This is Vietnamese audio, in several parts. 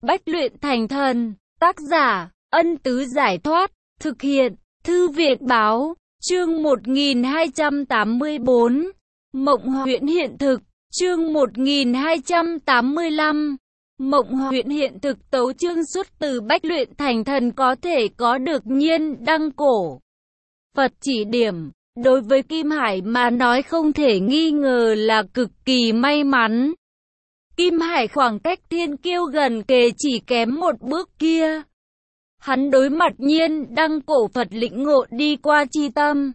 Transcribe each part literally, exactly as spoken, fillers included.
Bách luyện thành thần. Tác giả, Ân Tứ Giải Thoát. Thực hiện, Thư viện Báo. Chương một nghìn hai trăm tám mươi bốn. Mộng huyễn hiện thực. Chương một nghìn hai trăm tám mươi lăm. Mộng huyễn hiện thực. Tấu chương xuất từ Bách luyện thành thần có thể có được nhiên đăng cổ Phật chỉ điểm. Đối với Kim Hải mà nói không thể nghi ngờ là cực kỳ may mắn. Kim Hải khoảng cách thiên kiêu gần kề chỉ kém một bước kia. Hắn đối mặt nhiên đăng cổ Phật lĩnh ngộ đi qua chi tâm.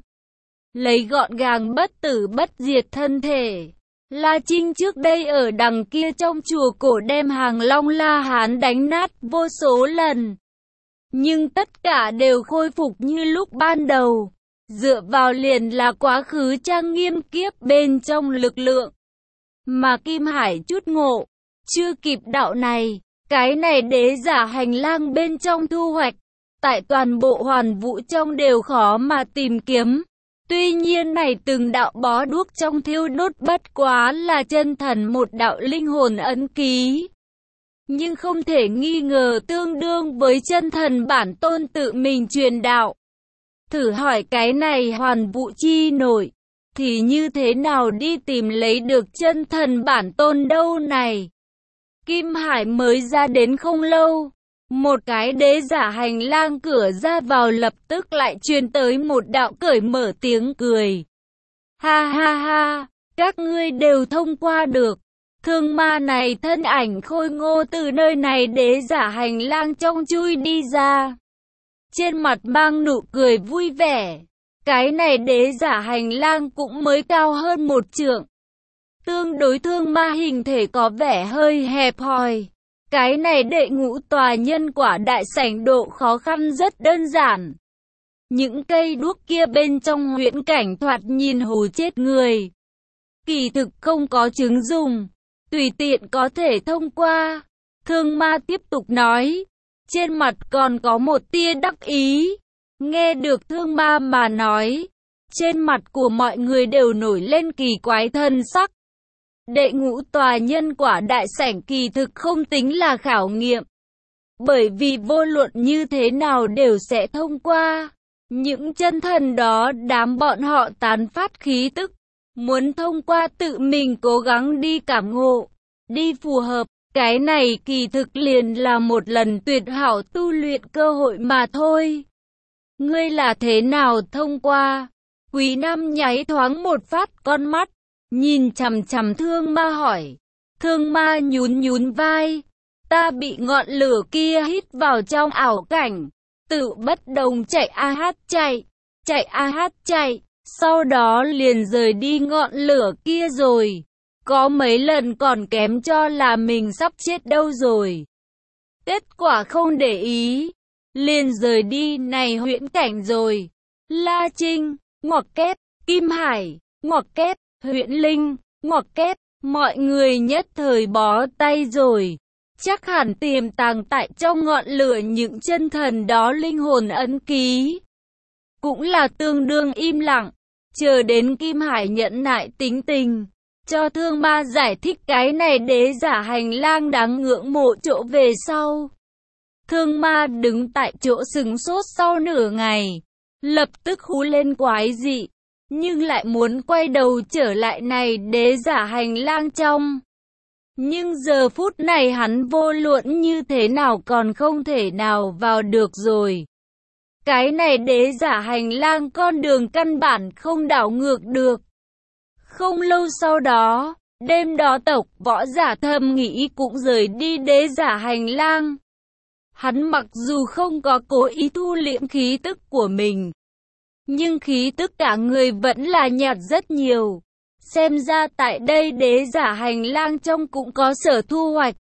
Lấy gọn gàng bất tử bất diệt thân thể. La Trinh trước đây ở đằng kia trong chùa cổ đem hàng Long La Hán đánh nát vô số lần. Nhưng tất cả đều khôi phục như lúc ban đầu. Dựa vào liền là quá khứ trang nghiêm kiếp bên trong lực lượng. Mà Kim Hải chút ngộ, chưa kịp đạo này, cái này đế giả hành lang bên trong thu hoạch, tại toàn bộ hoàn vũ trong đều khó mà tìm kiếm. Tuy nhiên này từng đạo bó đuốc trong thiêu đốt bất quá là chân thần một đạo linh hồn ấn ký. Nhưng không thể nghi ngờ tương đương với chân thần bản tôn tự mình truyền đạo. Thử hỏi cái này hoàn vũ chi nổi, thì như thế nào đi tìm lấy được chân thần bản tôn đâu này? Kim Hải mới ra đến không lâu, một cái đế giả hành lang cửa ra vào lập tức lại truyền tới một đạo cởi mở tiếng cười. Ha ha ha, các ngươi đều thông qua được. Thương ma này thân ảnh khôi ngô từ nơi này đế giả hành lang trong chui đi ra. Trên mặt mang nụ cười vui vẻ. Cái này đế giả hành lang cũng mới cao hơn một trượng. Tương đối thương ma hình thể có vẻ hơi hẹp hòi. Cái này đệ ngũ tòa nhân quả đại sảnh độ khó khăn rất đơn giản. Những cây đuốc kia bên trong huyễn cảnh thoạt nhìn hù chết người. Kỳ thực không có chứng dùng, tùy tiện có thể thông qua. Thương ma tiếp tục nói. Trên mặt còn có một tia đắc ý. Nghe được thương ma mà nói, trên mặt của mọi người đều nổi lên kỳ quái thân sắc. Đệ ngũ tòa nhân quả đại sảnh kỳ thực không tính là khảo nghiệm. Bởi vì vô luận như thế nào đều sẽ thông qua. Những chân thần đó đám bọn họ tán phát khí tức. Muốn thông qua tự mình cố gắng đi cảm ngộ, đi phù hợp. Cái này kỳ thực liền là một lần tuyệt hảo tu luyện cơ hội mà thôi. Ngươi là thế nào thông qua? Quý Nam nháy thoáng một phát con mắt, nhìn chằm chằm thương ma hỏi. Thương ma nhún nhún vai. Ta bị ngọn lửa kia hít vào trong ảo cảnh. Tự bất đồng chạy a hát chạy, chạy a hát chạy. Sau đó liền rời đi ngọn lửa kia rồi. Có mấy lần còn kém cho là mình sắp chết đâu rồi. Kết quả không để ý. Liền rời đi này huyễn cảnh rồi. La Trinh, ngoặc kép, Kim Hải, ngoặc kép, Huyễn Linh, ngoặc kép. Mọi người nhất thời bó tay rồi. Chắc hẳn tiềm tàng tại trong ngọn lửa những chân thần đó linh hồn ấn ký. Cũng là tương đương im lặng. Chờ đến Kim Hải nhẫn nại tính tình. Cho thương ma giải thích cái này đế giả hành lang đáng ngưỡng mộ chỗ về sau. Thương ma đứng tại chỗ sừng sốt sau nửa ngày. Lập tức hú lên quái dị. Nhưng lại muốn quay đầu trở lại này đế giả hành lang trong. Nhưng giờ phút này hắn vô luận như thế nào còn không thể nào vào được rồi. Cái này đế giả hành lang con đường căn bản không đảo ngược được. Không lâu sau đó, đêm đó tộc võ giả thầm nghĩ cũng rời đi đế giả hành lang. Hắn mặc dù không có cố ý thu liễm khí tức của mình, nhưng khí tức cả người vẫn là nhạt rất nhiều. Xem ra tại đây đế giả hành lang trong cũng có sở thu hoạch.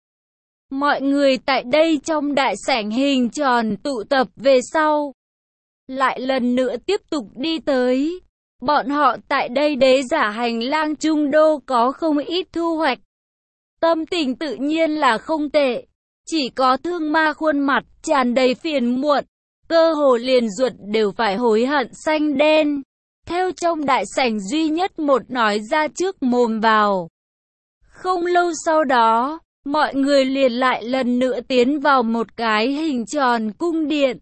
Mọi người tại đây trong đại sảnh hình tròn tụ tập về sau. Lại lần nữa tiếp tục đi tới. Bọn họ tại đây đế giả hành lang trung đô có không ít thu hoạch. Tâm tình tự nhiên là không tệ. Chỉ có thương ma khuôn mặt tràn đầy phiền muộn. Cơ hồ liền ruột đều phải hối hận xanh đen. Theo trong đại sảnh duy nhất một nói ra trước mồm vào. Không lâu sau đó, mọi người liền lại lần nữa tiến vào một cái hình tròn cung điện.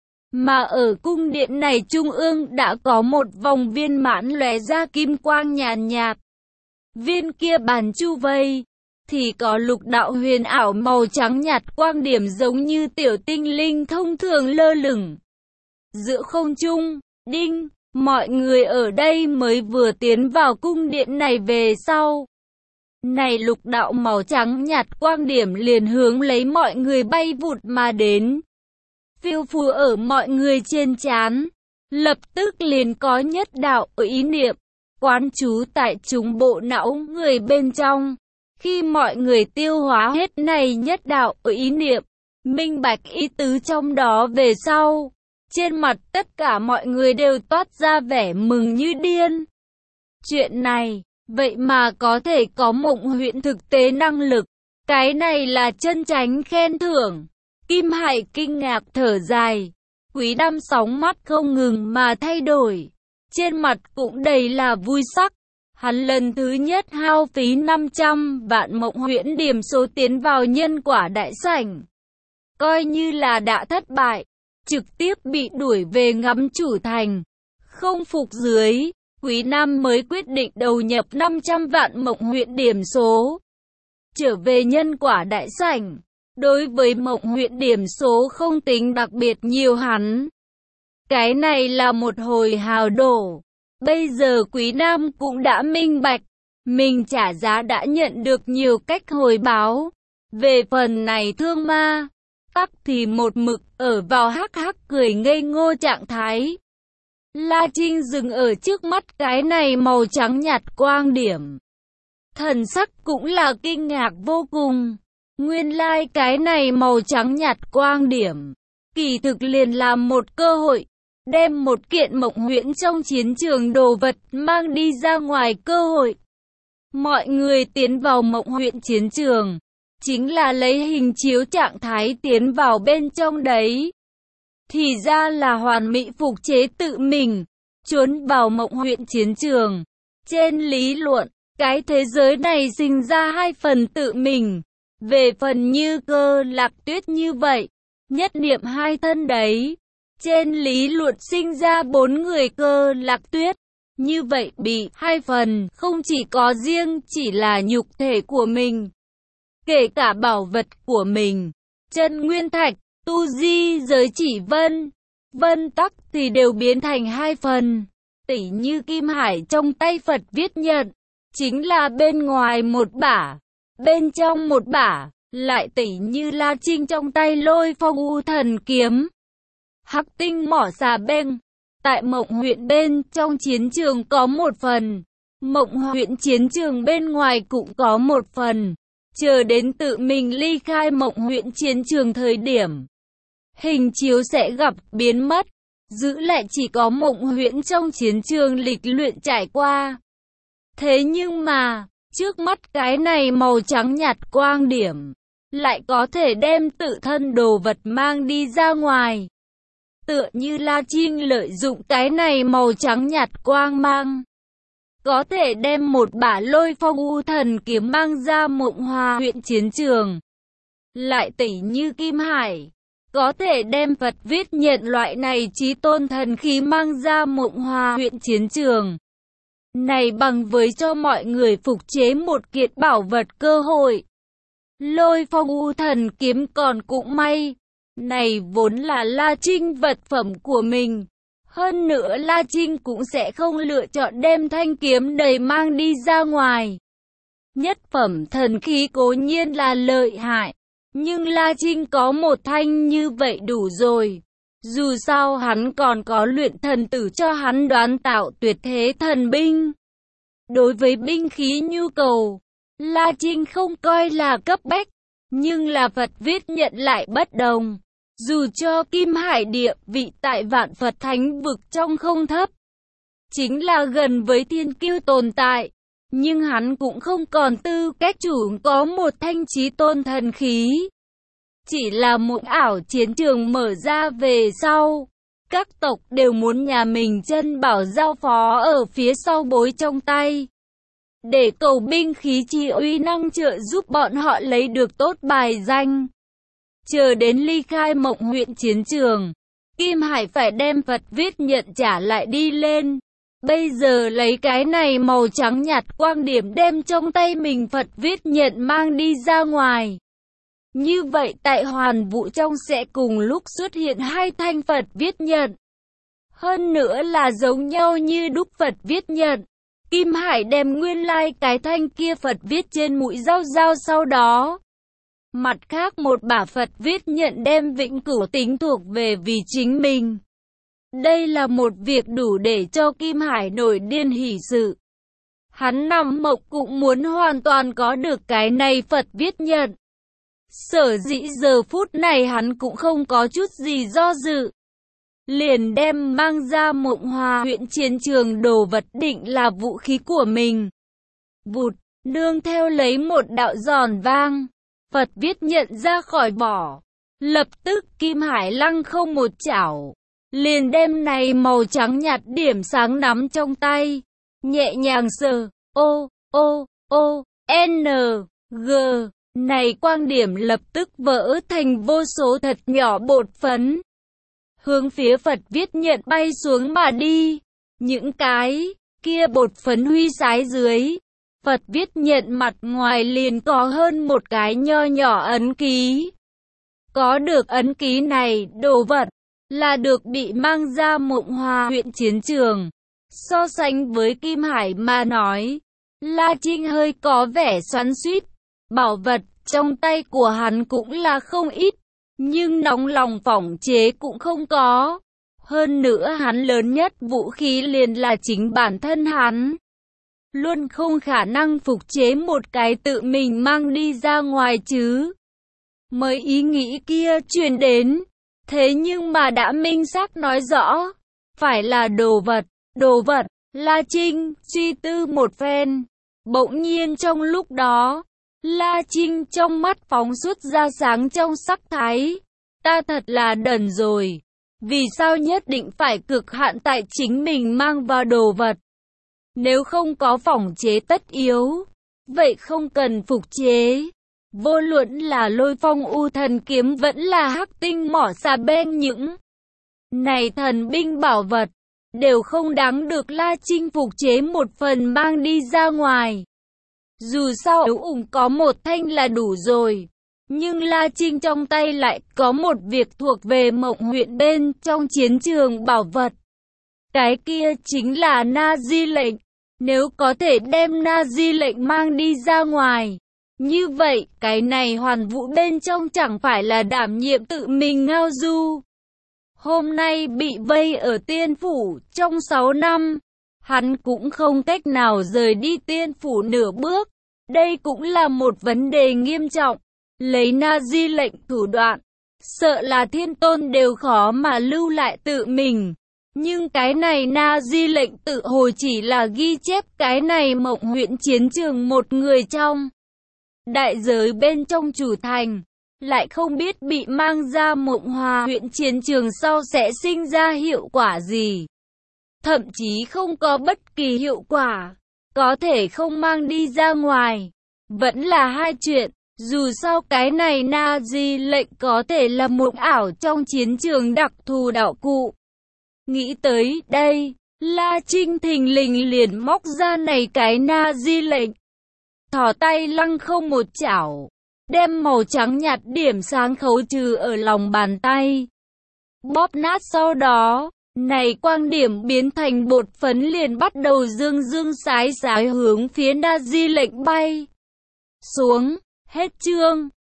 Mà ở cung điện này trung ương đã có một vòng viên mãn lóe ra kim quang nhàn nhạt. Viên kia bàn chu vây thì có lục đạo huyền ảo màu trắng nhạt quang điểm giống như tiểu tinh linh thông thường lơ lửng giữa không trung. Đinh, mọi người ở đây mới vừa tiến vào cung điện này về sau. Này lục đạo màu trắng nhạt quang điểm liền hướng lấy mọi người bay vụt mà đến. Phiêu phù ở mọi người trên trán. Lập tức liền có nhất đạo ý niệm quán trú tại chúng bộ não người bên trong. Khi mọi người tiêu hóa hết này nhất đạo ý niệm, minh bạch ý tứ trong đó về sau, trên mặt tất cả mọi người đều toát ra vẻ mừng như điên. Chuyện này, vậy mà có thể có Mộng Huyễn thực tế năng lực, cái này là chân chánh khen thưởng. Kim Hải kinh ngạc thở dài, Quý Đam sóng mắt không ngừng mà thay đổi, trên mặt cũng đầy là vui sắc. Hắn lần thứ nhất hao phí năm trăm vạn Mộng Huyễn điểm số tiến vào nhân quả đại sảnh. Coi như là đã thất bại, trực tiếp bị đuổi về ngắm chủ thành. Không phục dưới, Quý Nam mới quyết định đầu nhập năm trăm vạn Mộng Huyễn điểm số. Trở về nhân quả đại sảnh, đối với Mộng Huyễn điểm số không tính đặc biệt nhiều hắn. Cái này là một hồi hào đổ. Bây giờ Quý Nam cũng đã minh bạch, mình trả giá đã nhận được nhiều cách hồi báo. Về phần này thương ma, tắc thì một mực ở vào hắc hắc cười ngây ngô trạng thái. La Trinh dừng ở trước mắt cái này màu trắng nhạt quang điểm. Thần sắc cũng là kinh ngạc vô cùng. Nguyên lai like cái này màu trắng nhạt quang điểm, kỳ thực liền là một cơ hội. Đem một kiện Mộng Huyễn trong chiến trường đồ vật mang đi ra ngoài cơ hội. Mọi người tiến vào Mộng Huyễn chiến trường, chính là lấy hình chiếu trạng thái tiến vào bên trong đấy. Thì ra là hoàn mỹ phục chế tự mình, trốn vào Mộng Huyễn chiến trường. Trên lý luận, cái thế giới này sinh ra hai phần tự mình. Về phần Như Cơ Lạc Tuyết như vậy, nhất niệm hai thân đấy. Trên lý luận sinh ra bốn người Cơ Lạc Tuyết. Như vậy bị hai phần, không chỉ có riêng chỉ là nhục thể của mình, kể cả bảo vật của mình, chân nguyên thạch, tu di giới chỉ vân, vân tắc thì đều biến thành hai phần. Tỉ như Kim Hải trong tay Phật viết nhận, chính là bên ngoài một bả, bên trong một bả, lại tỉ như La Trinh trong tay Lôi Phong U Thần Kiếm. Hắc tinh mỏ xà beng, tại Mộng Huyễn bên trong chiến trường có một phần, Mộng Huyễn chiến trường bên ngoài cũng có một phần. Chờ đến tự mình ly khai Mộng Huyễn chiến trường thời điểm, hình chiếu sẽ gặp biến mất, giữ lại chỉ có Mộng Huyễn trong chiến trường lịch luyện trải qua. Thế nhưng mà, trước mắt cái này màu trắng nhạt quang điểm, lại có thể đem tự thân đồ vật mang đi ra ngoài. Tựa như La Trinh lợi dụng cái này màu trắng nhạt quang mang, có thể đem một bả Lôi Phong U Thần Kiếm mang ra Mộng Hòa huyện chiến trường. Lại tỉ như Kim Hải, có thể đem Phật viết nhận loại này chí tôn thần khí mang ra Mộng Hòa huyện chiến trường. Này bằng với cho mọi người phục chế một kiện bảo vật cơ hội. Lôi Phong U Thần Kiếm còn cũng may, này vốn là La Trinh vật phẩm của mình. Hơn nữa La Trinh cũng sẽ không lựa chọn đem thanh kiếm đầy mang đi ra ngoài. Nhất phẩm thần khí cố nhiên là lợi hại, nhưng La Trinh có một thanh như vậy đủ rồi. Dù sao hắn còn có luyện thần tử cho hắn đoán tạo tuyệt thế thần binh. Đối với binh khí nhu cầu, La Trinh không coi là cấp bách, nhưng là Phật viết nhận lại bất đồng. Dù cho Kim Hải địa vị tại Vạn Phật Thánh vực trong không thấp, chính là gần với thiên kiêu tồn tại, nhưng hắn cũng không còn tư cách chủ có một thanh chí tôn thần khí. Chỉ là một ảo chiến trường mở ra về sau, các tộc đều muốn nhà mình chân bảo giao phó ở phía sau bối trong tay. để cầu binh khí chi uy năng trợ giúp bọn họ lấy được tốt bài danh. Chờ đến ly khai Mộng huyện chiến trường, Kim Hải phải đem Phật viết nhận trả lại đi lên. Bây giờ lấy cái này màu trắng nhạt quang điểm đem trong tay mình Phật viết nhận mang đi ra ngoài. Như vậy tại Hoàn Vũ trong sẽ cùng lúc xuất hiện hai thanh Phật viết nhận. Hơn nữa là giống nhau như đúc Phật viết nhận. Kim Hải đem nguyên lai cái thanh kia Phật viết trên mũi dao dao sau đó. Mặt khác một bả Phật viết nhận đem vĩnh cửu tính thuộc về vì chính mình. Đây là một việc đủ để cho Kim Hải nổi điên hỉ sự. Hắn nằm mộng cũng muốn hoàn toàn có được cái này Phật viết nhận. Sở dĩ giờ phút này hắn cũng không có chút gì do dự. Liền đem mang ra Mộng Hòa huyện chiến trường đồ vật định là vũ khí của mình. Vụt, nương theo lấy một đạo giòn vang. Phật viết nhận ra khỏi vỏ. Lập tức Kim Hải lăng không một chảo. Liền đem này màu trắng nhạt điểm sáng nắm trong tay. Nhẹ nhàng sờ. Ô, ô, ô, N, G. Này quang điểm lập tức vỡ thành vô số thật nhỏ bột phấn. Hướng phía Phật viết nhận bay xuống mà đi. Những cái kia bột phấn huy sái dưới. Phật viết nhận mặt ngoài liền có hơn một cái nho nhỏ ấn ký. Có được ấn ký này, đồ vật là được bị mang ra Mộng Hòa huyện chiến trường. So sánh với Kim Hải mà nói, La Trinh hơi có vẻ xoắn xuýt. Bảo vật trong tay của hắn cũng là không ít, nhưng nóng lòng phỏng chế cũng không có. Hơn nữa hắn lớn nhất vũ khí liền là chính bản thân hắn. Luôn không khả năng phục chế một cái tự mình mang đi ra ngoài chứ. Mới ý nghĩ kia truyền đến, thế nhưng mà đã minh xác nói rõ, phải là đồ vật, đồ vật. La Trinh suy tư một phen, bỗng nhiên trong lúc đó, La Trinh trong mắt phóng xuất ra sáng trong sắc thái. Ta thật là đần rồi. Vì sao nhất định phải cực hạn tại chính mình mang vào đồ vật? Nếu không có phỏng chế tất yếu, vậy không cần phục chế. Vô luận là Lôi Phong U Thần Kiếm vẫn là Hắc Tinh Mỏ Xà Beng, những này thần binh bảo vật đều không đáng được La Trinh phục chế một phần mang đi ra ngoài. Dù sao ếu ủng có một thanh là đủ rồi. Nhưng La Trinh trong tay lại có một việc thuộc về Mộng huyện bên trong chiến trường bảo vật. Cái kia chính là Na Di lệnh. Nếu có thể đem Na Di lệnh mang đi ra ngoài, như vậy cái này Hoàn Vũ bên trong chẳng phải là đảm nhiệm tự mình ngao du. Hôm nay bị vây ở Tiên Phủ trong sáu năm, hắn cũng không cách nào rời đi Tiên Phủ nửa bước. Đây cũng là một vấn đề nghiêm trọng. Lấy Na Di lệnh thủ đoạn, sợ là thiên tôn đều khó mà lưu lại tự mình. Nhưng cái này Na Di lệnh tự hồ chỉ là ghi chép cái này Mộng huyện chiến trường một người trong đại giới bên trong chủ thành, lại không biết bị mang ra Mộng Hòa huyện chiến trường sau sẽ sinh ra hiệu quả gì. Thậm chí không có bất kỳ hiệu quả, có thể không mang đi ra ngoài, vẫn là hai chuyện. Dù sao cái này Na Di lệnh có thể là một ảo trong chiến trường đặc thù đạo cụ. Nghĩ tới đây, La Trinh thình lình liền móc ra này cái Na Di lệnh. Thỏ tay lăng không một chảo, đem màu trắng nhạt điểm sáng khấu trừ ở lòng bàn tay. Bóp nát sau đó, này quang điểm biến thành bột phấn liền bắt đầu dương dương sái sái hướng phía Na Di lệnh bay xuống. Hết chương.